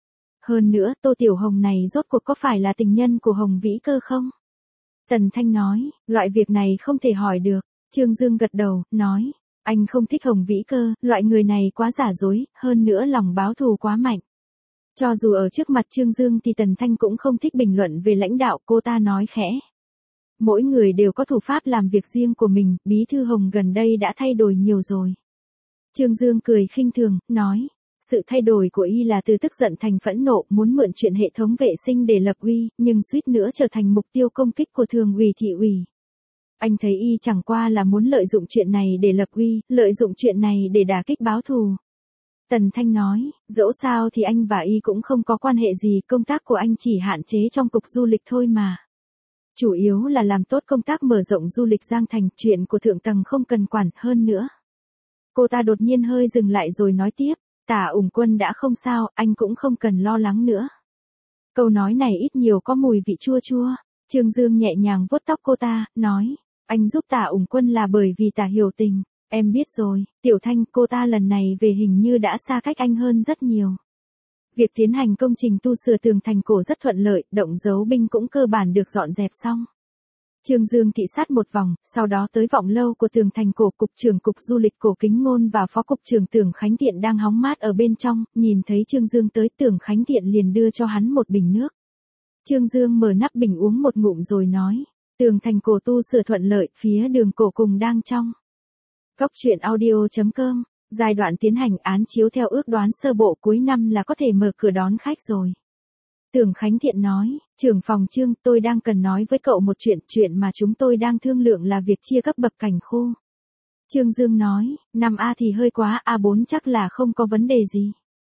Hơn nữa, Tô Tiểu Hồng này rốt cuộc có phải là tình nhân của Hồng Vĩ Cơ không? Tần Thanh nói, loại việc này không thể hỏi được. Trương Dương gật đầu, nói, anh không thích Hồng Vĩ Cơ, loại người này quá giả dối, hơn nữa lòng báo thù quá mạnh. Cho dù ở trước mặt Trương Dương thì Tần Thanh cũng không thích bình luận về lãnh đạo, cô ta nói khẽ. Mỗi người đều có thủ pháp làm việc riêng của mình, Bí thư Hồng gần đây đã thay đổi nhiều rồi. Trương Dương cười khinh thường, nói, sự thay đổi của y là từ tức giận thành phẫn nộ, muốn mượn chuyện hệ thống vệ sinh để lập uy, nhưng suýt nữa trở thành mục tiêu công kích của thường ủy thị ủy. Anh thấy y chẳng qua là muốn lợi dụng chuyện này để lập uy, lợi dụng chuyện này để đả kích báo thù. Tần Thanh nói, dẫu sao thì anh và y cũng không có quan hệ gì, công tác của anh chỉ hạn chế trong cục du lịch thôi mà. Chủ yếu là làm tốt công tác mở rộng du lịch Giang Thành, chuyện của thượng tầng không cần quản hơn nữa. Cô ta đột nhiên hơi dừng lại rồi nói tiếp, Tả Ủng Quân đã không sao, anh cũng không cần lo lắng nữa. Câu nói này ít nhiều có mùi vị chua chua. Trương Dương nhẹ nhàng vuốt tóc cô ta, nói, anh giúp Tả Ủng Quân là bởi vì Tả hiểu tình. Em biết rồi, Tiểu Thanh, cô ta lần này về hình như đã xa cách anh hơn rất nhiều. Việc tiến hành công trình tu sửa tường thành cổ rất thuận lợi, động dấu binh cũng cơ bản được dọn dẹp xong. Trương Dương thị sát một vòng, sau đó tới vọng lâu của tường thành cổ, cục trưởng cục du lịch Cổ Kính Ngôn và phó cục trưởng Tưởng Khánh Thiện đang hóng mát ở bên trong, nhìn thấy Trương Dương tới, Tưởng Khánh Thiện liền đưa cho hắn một bình nước. Trương Dương mở nắp bình uống một ngụm rồi nói, tường thành cổ tu sửa thuận lợi, phía đường cổ cùng đang trong. Góc truyện audio.com, giai đoạn tiến hành án chiếu theo ước đoán sơ bộ cuối năm là có thể mở cửa đón khách rồi. Tưởng Khánh Thiện nói, trưởng phòng Trương, tôi đang cần nói với cậu một chuyện mà chúng tôi đang thương lượng là việc chia cấp bậc cảnh khu. Trương Dương nói, 5A thì hơi quá, A4 chắc là không có vấn đề gì.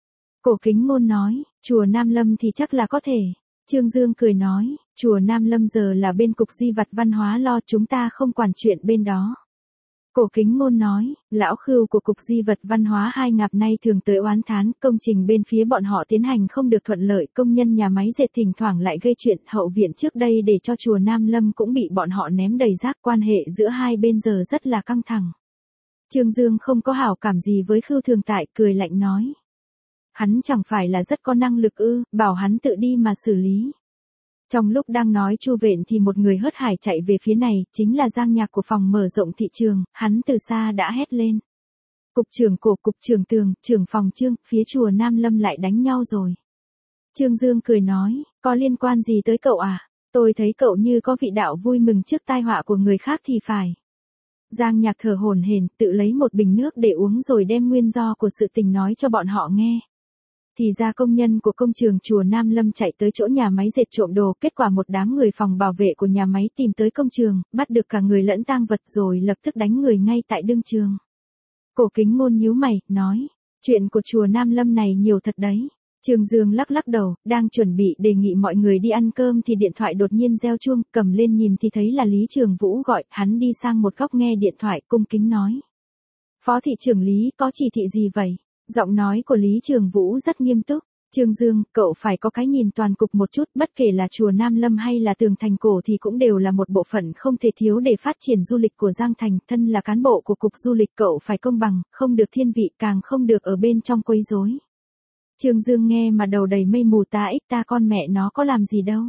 Cổ Kính Ngôn nói, chùa Nam Lâm thì chắc là có thể. Trương Dương cười nói, chùa Nam Lâm giờ là bên cục di vật văn hóa lo, chúng ta không quản chuyện bên đó. Cổ Kính Ngôn nói, lão khưu của cục di vật văn hóa hai ngạp nay thường tới oán thán, công trình bên phía bọn họ tiến hành không được thuận lợi, công nhân nhà máy dệt thỉnh thoảng lại gây chuyện, hậu viện trước đây để cho chùa Nam Lâm cũng bị bọn họ ném đầy rác, quan hệ giữa hai bên giờ rất là căng thẳng. Trương Dương không có hảo cảm gì với Khưu Thường Tại, cười lạnh nói. Hắn chẳng phải là rất có năng lực ư, bảo hắn tự đi mà xử lý. Trong lúc đang nói chu vện thì một người hớt hải chạy về phía này, chính là Giang Nhạc của phòng mở rộng thị trường, hắn từ xa đã hét lên. Cục trưởng Cổ, cục trưởng Tường, trưởng phòng Trương, phía chùa Nam Lâm lại đánh nhau rồi. Trương Dương cười nói, có liên quan gì tới cậu à? Tôi thấy cậu như có vị đạo vui mừng trước tai họa của người khác thì phải. Giang Nhạc thở hổn hển, tự lấy một bình nước để uống rồi đem nguyên do của sự tình nói cho bọn họ nghe. Thì ra công nhân của công trường chùa Nam Lâm chạy tới chỗ nhà máy dệt trộm đồ, kết quả một đám người phòng bảo vệ của nhà máy tìm tới công trường, bắt được cả người lẫn tang vật rồi lập tức đánh người ngay tại đương trường. Cổ Kính Ngôn nhíu mày, nói, chuyện của chùa Nam Lâm này nhiều thật đấy. Trương Dương lắc lắc đầu, đang chuẩn bị đề nghị mọi người đi ăn cơm thì điện thoại đột nhiên reo chuông, cầm lên nhìn thì thấy là Lý Trường Vũ gọi, hắn đi sang một góc nghe điện thoại, cung kính nói. Phó thị trưởng Lý, có chỉ thị gì vậy? Giọng nói của Lý Trường Vũ rất nghiêm túc. Trương Dương, cậu phải có cái nhìn toàn cục một chút, bất kể là chùa Nam Lâm hay là tường thành cổ thì cũng đều là một bộ phận không thể thiếu để phát triển du lịch của Giang Thành, thân là cán bộ của cục du lịch cậu phải công bằng, không được thiên vị, càng không được ở bên trong quấy rối. Trương Dương nghe mà đầu đầy mây mù, ta ích ta con mẹ nó có làm gì đâu.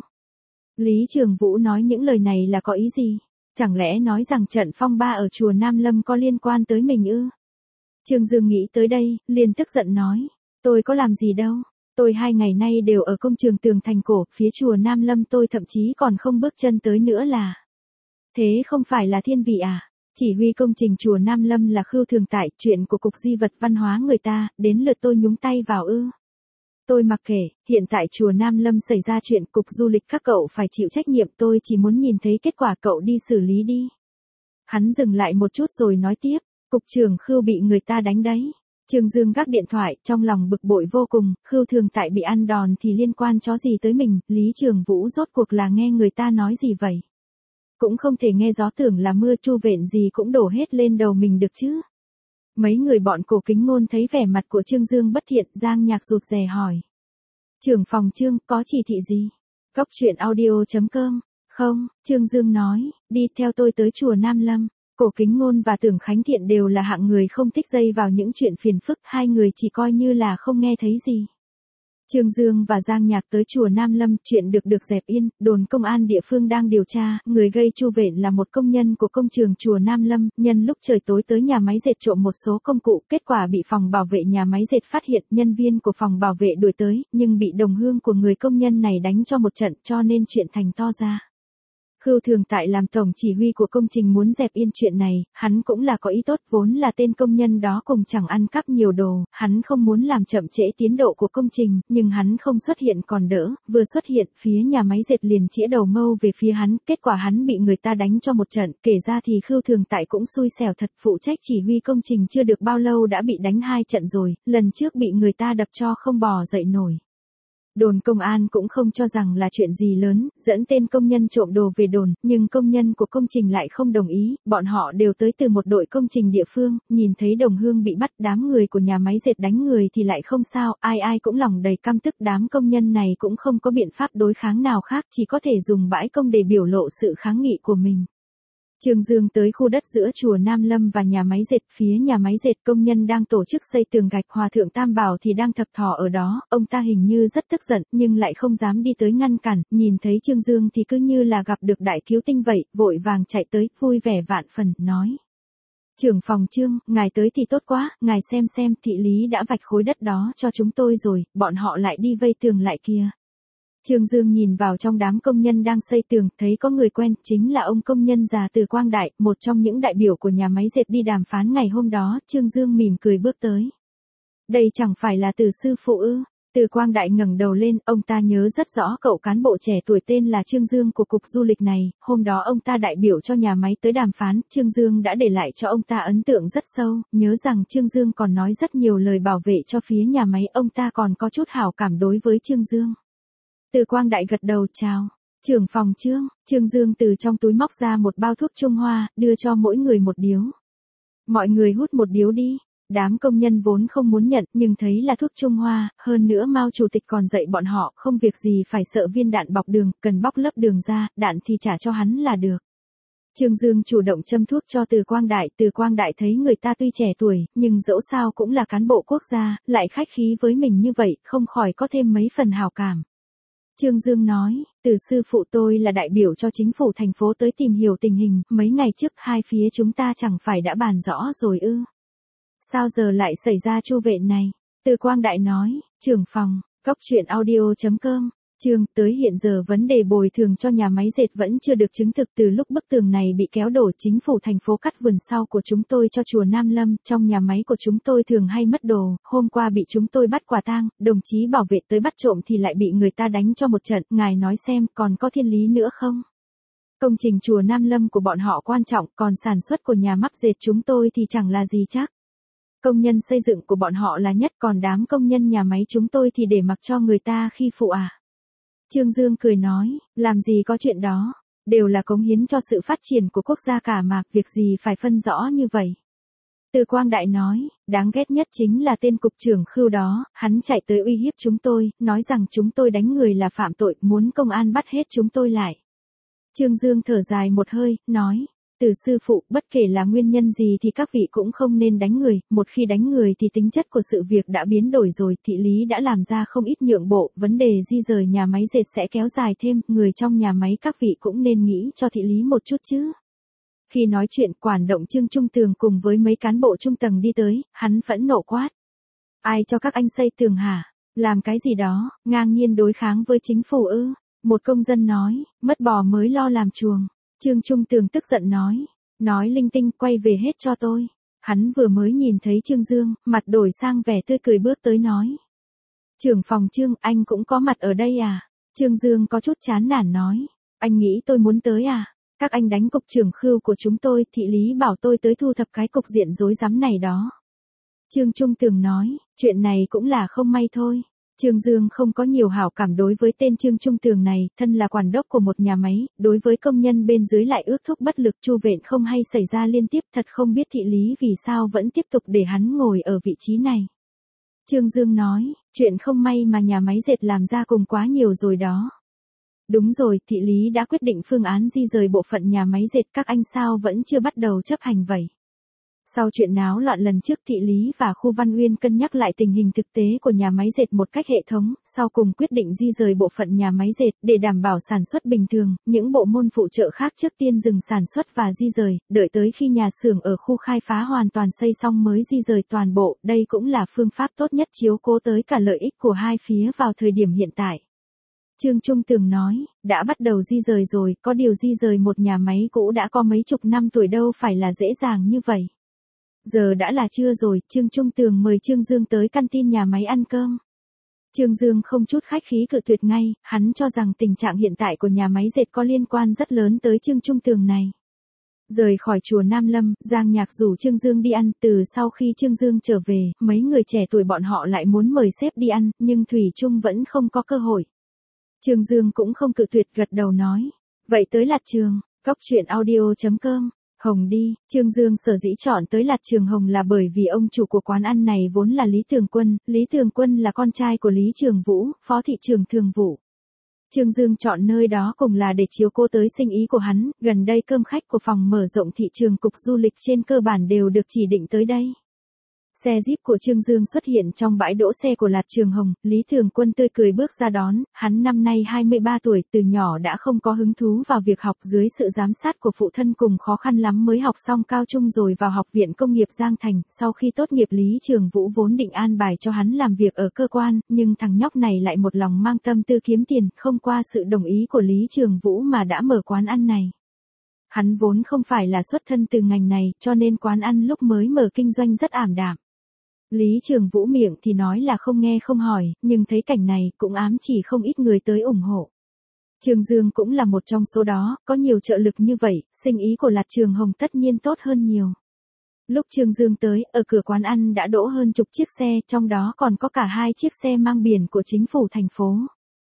Lý Trường Vũ nói những lời này là có ý gì? Chẳng lẽ nói rằng trận phong ba ở chùa Nam Lâm có liên quan tới mình ư? Trương Dương nghĩ tới đây, liền tức giận nói, tôi có làm gì đâu, tôi 2 ngày nay đều ở công trường tường thành cổ, phía chùa Nam Lâm tôi thậm chí còn không bước chân tới nữa là. Thế không phải là thiên vị à? Chỉ huy công trình chùa Nam Lâm là Khưu Thường Tại, chuyện của cục di vật văn hóa người ta, đến lượt tôi nhúng tay vào ư? Tôi mặc kệ, hiện tại chùa Nam Lâm xảy ra chuyện cục du lịch các cậu phải chịu trách nhiệm, tôi chỉ muốn nhìn thấy kết quả, cậu đi xử lý đi. Hắn dừng lại một chút rồi nói tiếp, cục trưởng Khưu bị người ta đánh đấy. Trương Dương gác điện thoại, trong lòng bực bội vô cùng, Khưu Thường Tại bị ăn đòn thì liên quan chó gì tới mình, Lý Trường Vũ rốt cuộc là nghe người ta nói gì vậy? Cũng không thể nghe gió tưởng là mưa, chu vện gì cũng đổ hết lên đầu mình được chứ. Mấy người bọn Cổ Kính Ngôn thấy vẻ mặt của Trương Dương bất thiện, Giang Nhạc rụt rè hỏi. Trưởng phòng Trương, có chỉ thị gì? Cóc truyện audio.com. Không, Trương Dương nói, đi theo tôi tới chùa Nam Lâm. Cổ Kính Ngôn và Tưởng Khánh Thiện đều là hạng người không thích dây vào những chuyện phiền phức, hai người chỉ coi như là không nghe thấy gì. Trương Dương và Giang Nhạc tới chùa Nam Lâm, chuyện được dẹp yên, đồn công an địa phương đang điều tra, người gây chu vện là một công nhân của công trường chùa Nam Lâm, nhân lúc trời tối tới nhà máy dệt trộm một số công cụ, kết quả bị phòng bảo vệ nhà máy dệt phát hiện, nhân viên của phòng bảo vệ đuổi tới, nhưng bị đồng hương của người công nhân này đánh cho một trận, cho nên chuyện thành to ra. Khưu Thường Tại làm tổng chỉ huy của công trình muốn dẹp yên chuyện này, hắn cũng là có ý tốt, vốn là tên công nhân đó cùng chẳng ăn cắp nhiều đồ, hắn không muốn làm chậm trễ tiến độ của công trình, nhưng hắn không xuất hiện còn đỡ, vừa xuất hiện, phía nhà máy dệt liền chĩa đầu mâu về phía hắn, kết quả hắn bị người ta đánh cho một trận, kể ra thì Khưu Thường Tại cũng xui xẻo thật, phụ trách chỉ huy công trình chưa được bao lâu đã bị đánh 2 trận rồi, lần trước bị người ta đập cho không bò dậy nổi. Đồn công an cũng không cho rằng là chuyện gì lớn, dẫn tên công nhân trộm đồ về đồn, nhưng công nhân của công trình lại không đồng ý, bọn họ đều tới từ một đội công trình địa phương, nhìn thấy đồng hương bị bắt, đám người của nhà máy dệt đánh người thì lại không sao, ai ai cũng lòng đầy căm tức, đám công nhân này cũng không có biện pháp đối kháng nào khác, chỉ có thể dùng bãi công để biểu lộ sự kháng nghị của mình. Trương Dương tới khu đất giữa chùa Nam Lâm và nhà máy dệt, phía nhà máy dệt công nhân đang tổ chức xây tường gạch, Hòa thượng Tam Bảo thì đang thập thò ở đó, ông ta hình như rất tức giận, nhưng lại không dám đi tới ngăn cản, nhìn thấy Trương Dương thì cứ như là gặp được đại cứu tinh vậy, vội vàng chạy tới, vui vẻ vạn phần, nói. Trưởng phòng Trương, ngài tới thì tốt quá, ngài xem, thị lý đã vạch khối đất đó cho chúng tôi rồi, bọn họ lại đi vây tường lại kìa. Trương Dương nhìn vào trong đám công nhân đang xây tường, thấy có người quen, chính là ông công nhân già Từ Quang Đại, một trong những đại biểu của nhà máy dệt đi đàm phán ngày hôm đó, Trương Dương mỉm cười bước tới. Đây chẳng phải là Từ sư phụ ư? Từ Quang Đại ngẩng đầu lên, ông ta nhớ rất rõ cậu cán bộ trẻ tuổi tên là Trương Dương của cục du lịch này, hôm đó ông ta đại biểu cho nhà máy tới đàm phán, Trương Dương đã để lại cho ông ta ấn tượng rất sâu, nhớ rằng Trương Dương còn nói rất nhiều lời bảo vệ cho phía nhà máy, ông ta còn có chút hảo cảm đối với Trương Dương. Từ Quang Đại gật đầu chào. Trưởng phòng Trương Dương từ trong túi móc ra một bao thuốc Trung Hoa, đưa cho mỗi người một điếu. Mọi người hút một điếu đi. Đám công nhân vốn không muốn nhận, nhưng thấy là thuốc Trung Hoa, hơn nữa Mao chủ tịch còn dạy bọn họ, không việc gì phải sợ viên đạn bọc đường, cần bóc lớp đường ra, đạn thì trả cho hắn là được. Trương Dương chủ động châm thuốc cho Từ Quang Đại thấy người ta tuy trẻ tuổi, nhưng dẫu sao cũng là cán bộ quốc gia, lại khách khí với mình như vậy, không khỏi có thêm mấy phần hảo cảm. Trương Dương nói, Từ sư phụ, tôi là đại biểu cho chính phủ thành phố tới tìm hiểu tình hình, mấy ngày trước hai phía chúng ta chẳng phải đã bàn rõ rồi ư? Sao giờ lại xảy ra chu vện này? Từ Quang Đại nói, trưởng phòng, cóc truyện audio.com. Tới hiện giờ vấn đề bồi thường cho nhà máy dệt vẫn chưa được chứng thực, từ lúc bức tường này bị kéo đổ, chính phủ thành phố cắt vườn sau của chúng tôi cho chùa Nam Lâm, trong nhà máy của chúng tôi thường hay mất đồ, hôm qua bị chúng tôi bắt quả tang, đồng chí bảo vệ tới bắt trộm thì lại bị người ta đánh cho một trận, ngài nói xem còn có thiên lý nữa không? Công trình chùa Nam Lâm của bọn họ quan trọng, còn sản xuất của nhà mắc dệt chúng tôi thì chẳng là gì chắc. Công nhân xây dựng của bọn họ là nhất, còn đám công nhân nhà máy chúng tôi thì để mặc cho người ta khi phụ à? Trương Dương cười nói, làm gì có chuyện đó, đều là cống hiến cho sự phát triển của quốc gia cả mà, việc gì phải phân rõ như vậy. Từ Quang Đại nói, đáng ghét nhất chính là tên cục trưởng Khưu đó, hắn chạy tới uy hiếp chúng tôi, nói rằng chúng tôi đánh người là phạm tội, muốn công an bắt hết chúng tôi lại. Trương Dương thở dài một hơi, nói, Từ sư phụ, bất kể là nguyên nhân gì thì các vị cũng không nên đánh người, một khi đánh người thì tính chất của sự việc đã biến đổi rồi, thị lý đã làm ra không ít nhượng bộ, vấn đề di rời nhà máy dệt sẽ kéo dài thêm, người trong nhà máy các vị cũng nên nghĩ cho thị lý một chút chứ. Khi nói chuyện, quản động Trương Trung Tường cùng với mấy cán bộ trung tầng đi tới, hắn phẫn nộ quát. Ai cho các anh xây tường hả? Làm cái gì đó, ngang nhiên đối kháng với chính phủ ư? Một công dân nói, mất bò mới lo làm chuồng. Trương Trung Tường tức giận nói linh tinh, quay về hết cho tôi. Hắn vừa mới nhìn thấy Trương Dương, mặt đổi sang vẻ tươi cười bước tới nói. Trưởng phòng Trương, anh cũng có mặt ở đây à? Trương Dương có chút chán nản nói. Anh nghĩ tôi muốn tới à? Các anh đánh cục trưởng khưu của chúng tôi, thị lý bảo tôi tới thu thập cái cục diện rối rắm này đó. Trương Trung Tường nói, chuyện này cũng là không may thôi. Trương Dương không có nhiều hảo cảm đối với tên Trương Trung Tường này, thân là quản đốc của một nhà máy, đối với công nhân bên dưới lại ước thúc bất lực, chu vện không hay xảy ra liên tiếp, thật không biết thị lý vì sao vẫn tiếp tục để hắn ngồi ở vị trí này. Trương Dương nói, chuyện không may mà nhà máy dệt làm ra cùng quá nhiều rồi đó. Đúng rồi, thị lý đã quyết định phương án di rời bộ phận nhà máy dệt, các anh sao vẫn chưa bắt đầu chấp hành vậy? Sau chuyện náo loạn lần trước, thị lý và khu Văn Uyên cân nhắc lại tình hình thực tế của nhà máy dệt một cách hệ thống, sau cùng quyết định di rời bộ phận nhà máy dệt để đảm bảo sản xuất bình thường, những bộ môn phụ trợ khác trước tiên dừng sản xuất và di rời, đợi tới khi nhà xưởng ở khu khai phá hoàn toàn xây xong mới di rời toàn bộ, đây cũng là phương pháp tốt nhất chiếu cố tới cả lợi ích của hai phía vào thời điểm hiện tại. Trương Trung Tường nói, đã bắt đầu di rời rồi, có điều di rời một nhà máy cũ đã có mấy chục năm tuổi đâu phải là dễ dàng như vậy. Giờ đã là trưa rồi, Trương Trung Tường mời Trương Dương tới canteen nhà máy ăn cơm. Trương Dương không chút khách khí cự tuyệt ngay, hắn cho rằng tình trạng hiện tại của nhà máy dệt có liên quan rất lớn tới Trương Trung Tường này. Rời khỏi chùa Nam Lâm, Giang Nhạc rủ Trương Dương đi ăn, từ sau khi Trương Dương trở về, mấy người trẻ tuổi bọn họ lại muốn mời sếp đi ăn, nhưng Thủy Trung vẫn không có cơ hội. Trương Dương cũng không cự tuyệt, gật đầu nói, vậy tới Lạt Trường, coctruyện.audio.com. Hồng đi, Trương Dương sở dĩ chọn tới Lạt Trường Hồng là bởi vì ông chủ của quán ăn này vốn là Lý Tường Quân là con trai của Lý Trường Vũ, phó thị trưởng thường vụ. Trương Dương chọn nơi đó cùng là để chiếu cố tới sinh ý của hắn, gần đây cơm khách của phòng mở rộng thị trường cục du lịch trên cơ bản đều được chỉ định tới đây. Xe Jeep của Trương Dương xuất hiện trong bãi đỗ xe của Lạt Trường Hồng, Lý Thường Quân tươi cười bước ra đón, hắn năm nay 23 tuổi, từ nhỏ đã không có hứng thú vào việc học, dưới sự giám sát của phụ thân cùng khó khăn lắm mới học xong cao trung rồi vào Học viện Công nghiệp Giang Thành, sau khi tốt nghiệp Lý Trường Vũ vốn định an bài cho hắn làm việc ở cơ quan, nhưng thằng nhóc này lại một lòng mang tâm tư kiếm tiền, không qua sự đồng ý của Lý Trường Vũ mà đã mở quán ăn này. Hắn vốn không phải là xuất thân từ ngành này, cho nên quán ăn lúc mới mở kinh doanh rất ảm đạm. Lý Trường Vũ miệng thì nói là không nghe không hỏi, nhưng thấy cảnh này cũng ám chỉ không ít người tới ủng hộ. Trương Dương cũng là một trong số đó, có nhiều trợ lực như vậy, sinh ý của Lạt Trường Hồng tất nhiên tốt hơn nhiều. Lúc Trương Dương tới, ở cửa quán ăn đã đỗ hơn chục chiếc xe, trong đó còn có cả 2 chiếc xe mang biển của chính phủ thành phố.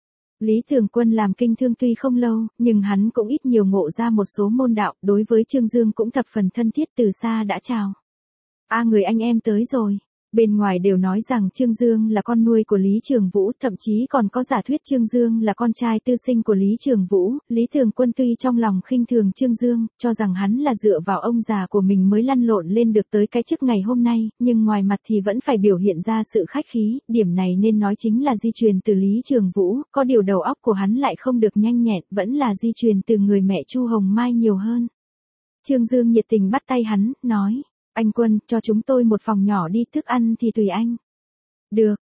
Lý Thường Quân làm kinh thương tuy không lâu, nhưng hắn cũng ít nhiều ngộ ra một số môn đạo, đối với Trương Dương cũng thập phần thân thiết, từ xa đã chào. Người anh em tới rồi. Bên ngoài đều nói rằng Trương Dương là con nuôi của Lý Trường Vũ, thậm chí còn có giả thuyết Trương Dương là con trai tư sinh của Lý Trường Vũ. Lý Thường Quân tuy trong lòng khinh thường Trương Dương, cho rằng hắn là dựa vào ông già của mình mới lăn lộn lên được tới cái chức ngày hôm nay, nhưng ngoài mặt thì vẫn phải biểu hiện ra sự khách khí, điểm này nên nói chính là di truyền từ Lý Trường Vũ, có điều đầu óc của hắn lại không được nhanh nhẹn, vẫn là di truyền từ người mẹ Chu Hồng Mai nhiều hơn. Trương Dương nhiệt tình bắt tay hắn, nói. Anh Quân, cho chúng tôi một phòng nhỏ đi, thức ăn thì tùy anh. Được,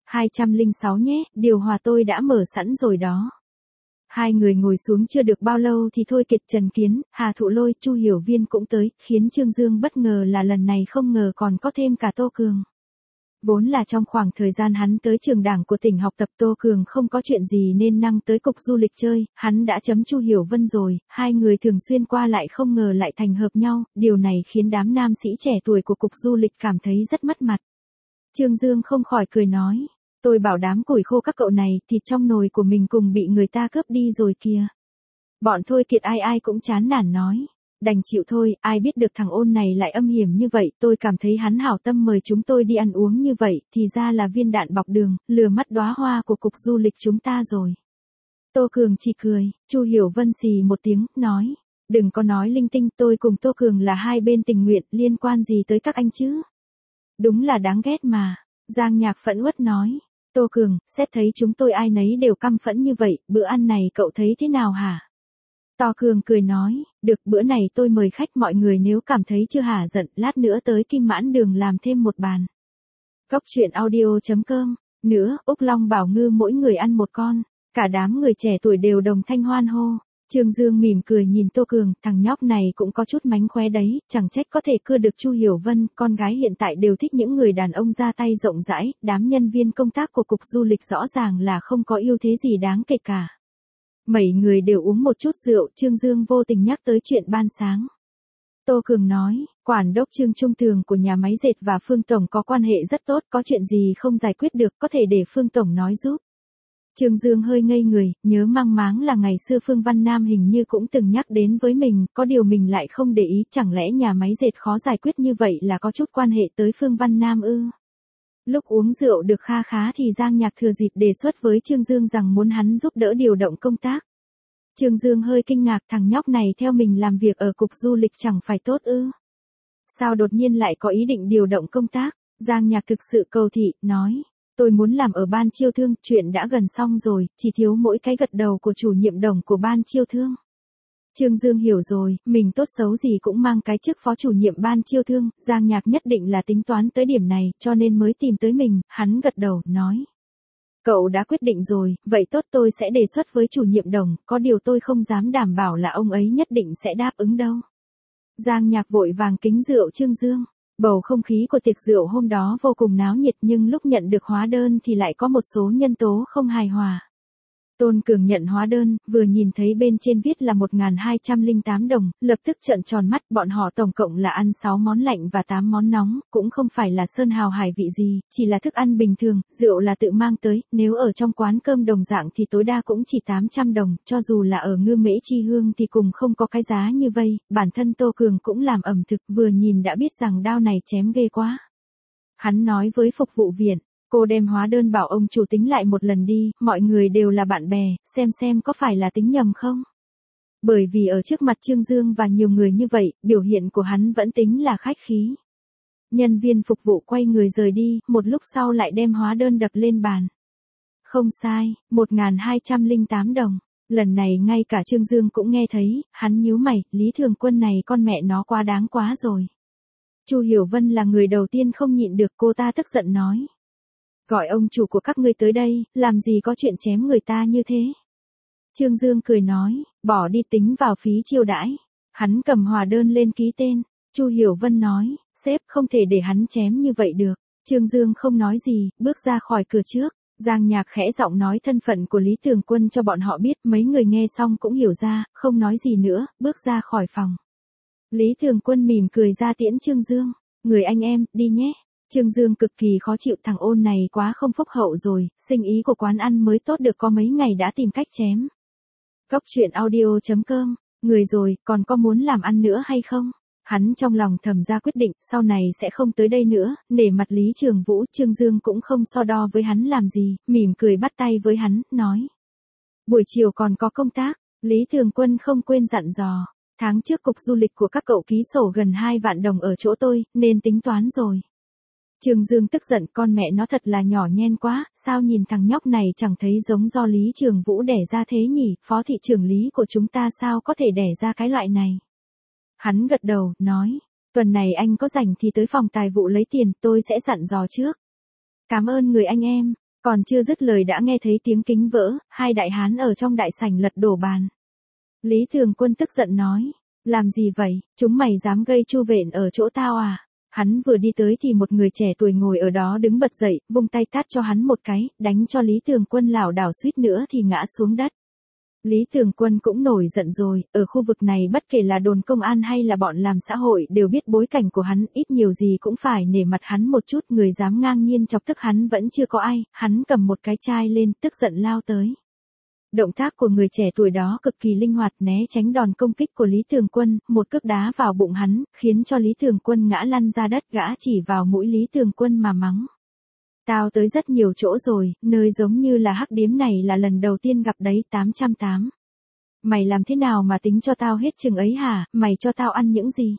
206 nhé, điều hòa tôi đã mở sẵn rồi đó. Hai người ngồi xuống chưa được bao lâu thì Thôi Kiệt, Trần Kiến, Hà Thụ Lôi, Chu Hiểu Viên cũng tới, khiến Trương Dương bất ngờ là lần này không ngờ còn có thêm cả Tô Cường. Vốn là trong khoảng thời gian hắn tới trường đảng của tỉnh học tập, Tô Cường không có chuyện gì nên năng tới cục du lịch chơi, hắn đã chấm Chu Hiểu Vân rồi, hai người thường xuyên qua lại không ngờ lại thành hợp nhau, điều này khiến đám nam sĩ trẻ tuổi của cục du lịch cảm thấy rất mất mặt. Trương Dương không khỏi cười nói, tôi bảo đám củi khô các cậu này, thịt trong nồi của mình cùng bị người ta cướp đi rồi kìa. Bọn Thôi Kiệt ai cũng chán nản nói. Đành chịu thôi, ai biết được thằng Ôn này lại âm hiểm như vậy, tôi cảm thấy hắn hảo tâm mời chúng tôi đi ăn uống như vậy, thì ra là viên đạn bọc đường, lừa mắt đóa hoa của cục du lịch chúng ta rồi. Tô Cường chỉ cười, Chu Hiểu Vân xì một tiếng, nói, đừng có nói linh tinh, tôi cùng Tô Cường là hai bên tình nguyện, liên quan gì tới các anh chứ? Đúng là đáng ghét mà, Giang Nhạc phẫn uất nói, Tô Cường, xét thấy chúng tôi ai nấy đều căm phẫn như vậy, bữa ăn này cậu thấy thế nào hả? To Cường cười nói, được, bữa này tôi mời khách, mọi người nếu cảm thấy chưa hả giận, lát nữa tới Kim Mãn Đường làm thêm một bàn. Coctruyện.audio.com. Nữa, Úc Long Bảo Ngư mỗi người ăn một con, cả đám người trẻ tuổi đều đồng thanh hoan hô. Trương Dương mỉm cười nhìn Tô Cường, thằng nhóc này cũng có chút mánh khóe đấy, chẳng trách có thể cưa được Chu Hiểu Vân, con gái hiện tại đều thích những người đàn ông ra tay rộng rãi, đám nhân viên công tác của cục du lịch rõ ràng là không có ưu thế gì đáng kể cả. Mấy người đều uống một chút rượu, Trương Dương vô tình nhắc tới chuyện ban sáng. Tô Cường nói, quản đốc Trương Trung Tường của nhà máy dệt và Phương Tổng có quan hệ rất tốt, có chuyện gì không giải quyết được có thể để Phương Tổng nói giúp. Trương Dương hơi ngây người, nhớ mang máng là ngày xưa Phương Văn Nam hình như cũng từng nhắc đến với mình, có điều mình lại không để ý, chẳng lẽ nhà máy dệt khó giải quyết như vậy là có chút quan hệ tới Phương Văn Nam ư? Lúc uống rượu được kha khá thì Giang Nhạc thừa dịp đề xuất với Trương Dương rằng muốn hắn giúp đỡ điều động công tác. Trương Dương hơi kinh ngạc, thằng nhóc này theo mình làm việc ở cục du lịch chẳng phải tốt ư? Sao đột nhiên lại có ý định điều động công tác? Giang Nhạc thực sự cầu thị, nói. Tôi muốn làm ở ban chiêu thương, chuyện đã gần xong rồi, chỉ thiếu mỗi cái gật đầu của chủ nhiệm đồng của ban chiêu thương. Trương Dương hiểu rồi, mình tốt xấu gì cũng mang cái chức phó chủ nhiệm ban chiêu thương, Giang Nhạc nhất định là tính toán tới điểm này, cho nên mới tìm tới mình, hắn gật đầu, nói. Cậu đã quyết định rồi, vậy tốt tôi sẽ đề xuất với chủ nhiệm đồng, có điều tôi không dám đảm bảo là ông ấy nhất định sẽ đáp ứng đâu. Giang Nhạc vội vàng kính rượu Trương Dương. Bầu không khí của tiệc rượu hôm đó vô cùng náo nhiệt nhưng lúc nhận được hóa đơn thì lại có một số nhân tố không hài hòa. Tôn Cường nhận hóa đơn, vừa nhìn thấy bên trên viết là 1.208 đồng, lập tức trợn tròn mắt, bọn họ tổng cộng là ăn 6 món lạnh và 8 món nóng, cũng không phải là sơn hào hải vị gì, chỉ là thức ăn bình thường, rượu là tự mang tới, nếu ở trong quán cơm đồng dạng thì tối đa cũng chỉ 800 đồng, cho dù là ở Ngư Mễ Chi Hương thì cùng không có cái giá như vây, bản thân Tô Cường cũng làm ẩm thực, vừa nhìn đã biết rằng đao này chém ghê quá. Hắn nói với phục vụ viên. Cô đem hóa đơn bảo ông chủ tính lại một lần đi, mọi người đều là bạn bè, xem có phải là tính nhầm không? Bởi vì ở trước mặt Trương Dương và nhiều người như vậy, biểu hiện của hắn vẫn tính là khách khí. Nhân viên phục vụ quay người rời đi, một lúc sau lại đem hóa đơn đập lên bàn. Không sai, 1.208 đồng. Lần này ngay cả Trương Dương cũng nghe thấy, hắn nhíu mày, Lý Thường Quân này con mẹ nó quá đáng quá rồi. Chu Hiểu Vân là người đầu tiên không nhịn được, cô ta tức giận nói. Gọi ông chủ của các ngươi tới đây, làm gì có chuyện chém người ta như thế. Trương Dương cười nói, bỏ đi tính vào phí chiêu đãi. Hắn cầm hóa đơn lên ký tên. Chu Hiểu Vân nói, sếp không thể để hắn chém như vậy được. Trương Dương không nói gì, bước ra khỏi cửa trước. Giang Nhạc khẽ giọng nói thân phận của Lý Thường Quân cho bọn họ biết, mấy người nghe xong cũng hiểu ra, không nói gì nữa, bước ra khỏi phòng. Lý Thường Quân mỉm cười ra tiễn Trương Dương, người anh em, đi nhé. Trương Dương cực kỳ khó chịu, thằng ôn này quá không phúc hậu rồi, sinh ý của quán ăn mới tốt được có mấy ngày đã tìm cách chém. Cốc truyện audio.com, người rồi, còn có muốn làm ăn nữa hay không? Hắn trong lòng thầm ra quyết định, sau này sẽ không tới đây nữa, nể mặt Lý Trường Vũ, Trương Dương cũng không so đo với hắn làm gì, mỉm cười bắt tay với hắn, nói. Buổi chiều còn có công tác, Lý Thường Quân không quên dặn dò, tháng trước cục du lịch của các cậu ký sổ gần 2 vạn đồng ở chỗ tôi, nên tính toán rồi. Trương Dương tức giận, con mẹ nó thật là nhỏ nhen quá, sao nhìn thằng nhóc này chẳng thấy giống do Lý Trường Vũ đẻ ra thế nhỉ, phó thị trưởng Lý của chúng ta sao có thể đẻ ra cái loại này. Hắn gật đầu, nói, tuần này anh có rảnh thì tới phòng tài vụ lấy tiền, tôi sẽ dặn dò trước. Cảm ơn người anh em, còn chưa dứt lời đã nghe thấy tiếng kính vỡ, hai đại hán ở trong đại sảnh lật đổ bàn. Lý Thường Quân tức giận nói, làm gì vậy, chúng mày dám gây chu vện ở chỗ tao à? Hắn vừa đi tới thì một người trẻ tuổi ngồi ở đó đứng bật dậy, vung tay tát cho hắn một cái, đánh cho Lý Thường Quân lảo đảo suýt nữa thì ngã xuống đất. Lý Thường Quân cũng nổi giận rồi, ở khu vực này bất kể là đồn công an hay là bọn làm xã hội đều biết bối cảnh của hắn, ít nhiều gì cũng phải nể mặt hắn một chút, người dám ngang nhiên chọc tức hắn vẫn chưa có ai, hắn cầm một cái chai lên, tức giận lao tới. Động tác của người trẻ tuổi đó cực kỳ linh hoạt, né tránh đòn công kích của Lý Thường Quân, một cước đá vào bụng hắn, khiến cho Lý Thường Quân ngã lăn ra đất, gã chỉ vào mũi Lý Thường Quân mà mắng. Tao tới rất nhiều chỗ rồi, nơi giống như là hắc điếm này là lần đầu tiên gặp đấy, 808. Mày làm thế nào mà tính cho tao hết chừng ấy hả, mày cho tao ăn những gì?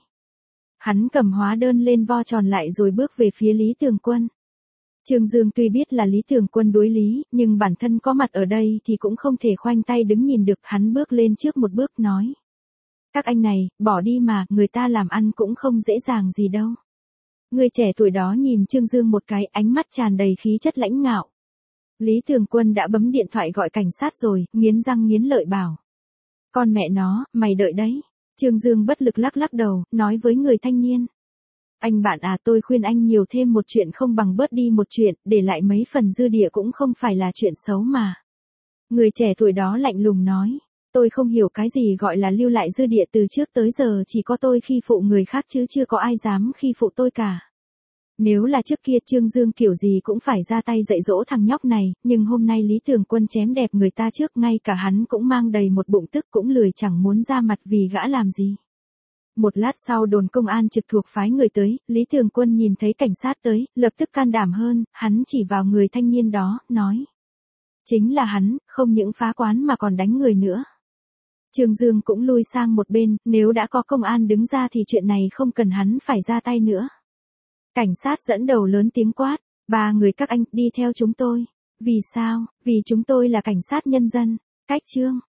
Hắn cầm hóa đơn lên vo tròn lại rồi bước về phía Lý Thường Quân. Trương Dương tuy biết là Lý Thường Quân đối lý, nhưng bản thân có mặt ở đây thì cũng không thể khoanh tay đứng nhìn được, hắn bước lên trước một bước nói. Các anh này, bỏ đi mà, người ta làm ăn cũng không dễ dàng gì đâu. Người trẻ tuổi đó nhìn Trương Dương một cái, ánh mắt tràn đầy khí chất lãnh ngạo. Lý Thường Quân đã bấm điện thoại gọi cảnh sát rồi, nghiến răng nghiến lợi bảo. Con mẹ nó, mày đợi đấy. Trương Dương bất lực lắc lắc đầu, nói với người thanh niên. Anh bạn à, tôi khuyên anh nhiều thêm một chuyện không bằng bớt đi một chuyện, để lại mấy phần dư địa cũng không phải là chuyện xấu mà. Người trẻ tuổi đó lạnh lùng nói. Tôi không hiểu cái gì gọi là lưu lại dư địa, từ trước tới giờ chỉ có tôi khi phụ người khác chứ chưa có ai dám khi phụ tôi cả. Nếu là trước kia Trương Dương kiểu gì cũng phải ra tay dạy dỗ thằng nhóc này, nhưng hôm nay Lý Thường Quân chém đẹp người ta trước, ngay cả hắn cũng mang đầy một bụng tức, cũng lười chẳng muốn ra mặt vì gã làm gì. Một lát sau đồn công an trực thuộc phái người tới, Lý Thường Quân nhìn thấy cảnh sát tới, lập tức can đảm hơn, hắn chỉ vào người thanh niên đó, nói. Chính là hắn, không những phá quán mà còn đánh người nữa. Trương Dương cũng lui sang một bên, nếu đã có công an đứng ra thì chuyện này không cần hắn phải ra tay nữa. Cảnh sát dẫn đầu lớn tiếng quát, 3 người các anh, đi theo chúng tôi. Vì sao? Vì chúng tôi là cảnh sát nhân dân. Cách chương